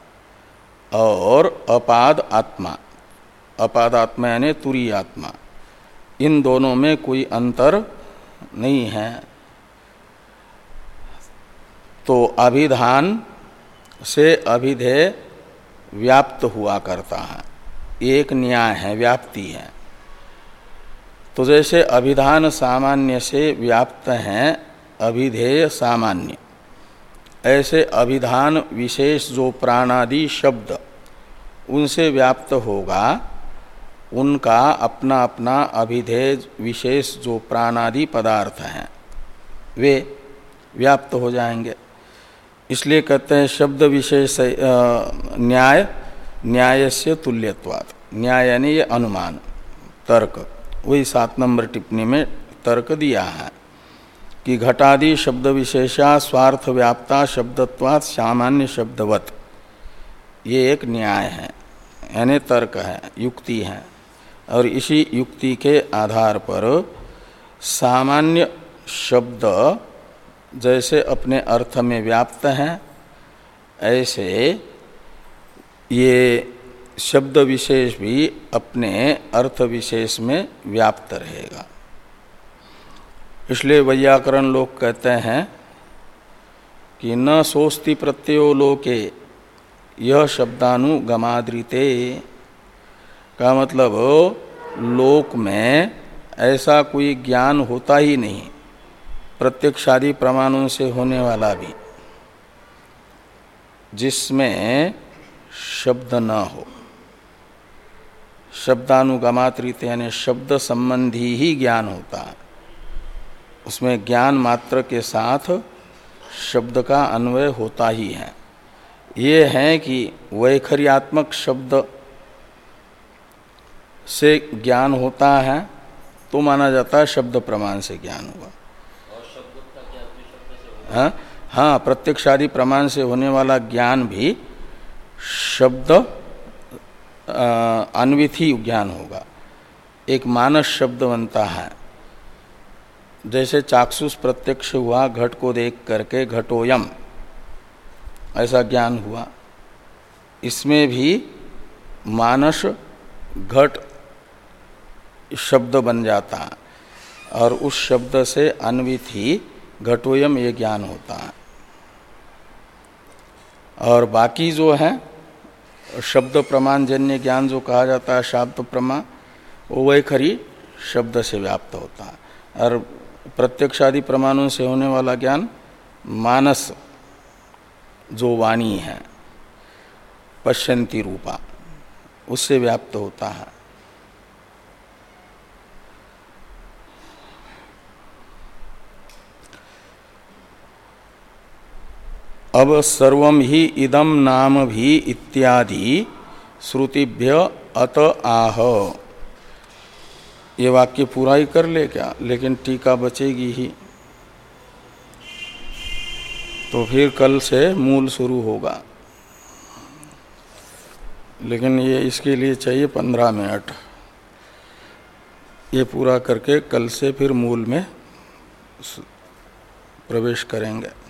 और अपाद आत्मा, अपाद आत्मा यानी तुरीय आत्मा, इन दोनों में कोई अंतर नहीं है। तो अभिधान से अभिधेय व्याप्त हुआ करता है, एक न्याय है, व्याप्ति है। तो जैसे अभिधान सामान्य से व्याप्त हैं अभिधेय सामान्य, ऐसे अभिधान विशेष जो प्राणादि शब्द उनसे व्याप्त होगा, उनका अपना अपना अभिधेय विशेष जो प्राणादि पदार्थ हैं वे व्याप्त हो जाएंगे। इसलिए कहते हैं शब्द विशेष न्याय न्यायस्य तुल्यत्वात्। न्याय यानी ये अनुमान, तर्क, वही सात नंबर टिप्पणी में तर्क दिया है कि घटादि शब्द विशेषा स्वार्थ व्याप्ता शब्दत्वात् सामान्य शब्दवत्, ये एक न्याय है, यानी तर्क है, युक्ति है। और इसी युक्ति के आधार पर सामान्य शब्द जैसे अपने अर्थ में व्याप्त हैं, ऐसे ये शब्द विशेष भी अपने अर्थ विशेष में व्याप्त रहेगा। इसलिए वैयाकरण लोग कहते हैं कि न सोस्ति प्रत्ययो लोके यह शब्दानुगमाद्रिते, का मतलब लोक में ऐसा कोई ज्ञान होता ही नहीं प्रत्यक्षादि प्रमाणों से होने वाला भी जिसमें शब्द न हो। शब्दानुगमात्रित यानी शब्द संबंधी ही ज्ञान होता है, उसमें ज्ञान मात्र के साथ शब्द का अन्वय होता ही है। ये है कि वैखर्यात्मक शब्द से ज्ञान होता है तो माना जाता है शब्द प्रमाण से ज्ञान हुआ। और शब्द का क्या शब्द से होगा? हाँ हाँ, प्रत्यक्षादि प्रमाण से होने वाला ज्ञान भी शब्द अन्वित ही ज्ञान होगा। एक मानस शब्द बनता है, जैसे चाक्षुष प्रत्यक्ष हुआ घट को देख करके घटोयम, ऐसा ज्ञान हुआ। इसमें भी मानस घट शब्द बन जाता है और उस शब्द से अन्वित ही घटोयम ये ज्ञान होता है। और बाकी जो है शब्द प्रमाण जन्य ज्ञान जो कहा जाता है शब्द प्रमाण, वो वैखरी शब्द से व्याप्त होता है। और प्रत्यक्षादि प्रमाणों से होने वाला ज्ञान मानस जो वाणी है पश्यंती रूपा, उससे व्याप्त होता है। अब सर्वम ही इदम नाम भी इत्यादि श्रुतिभ्य अत आह, ये वाक्य पूरा ही कर ले क्या, लेकिन टीका बचेगी ही। तो फिर कल से मूल शुरू होगा, लेकिन ये इसके लिए चाहिए पंद्रह मिनट। ये पूरा करके कल से फिर मूल में प्रवेश करेंगे।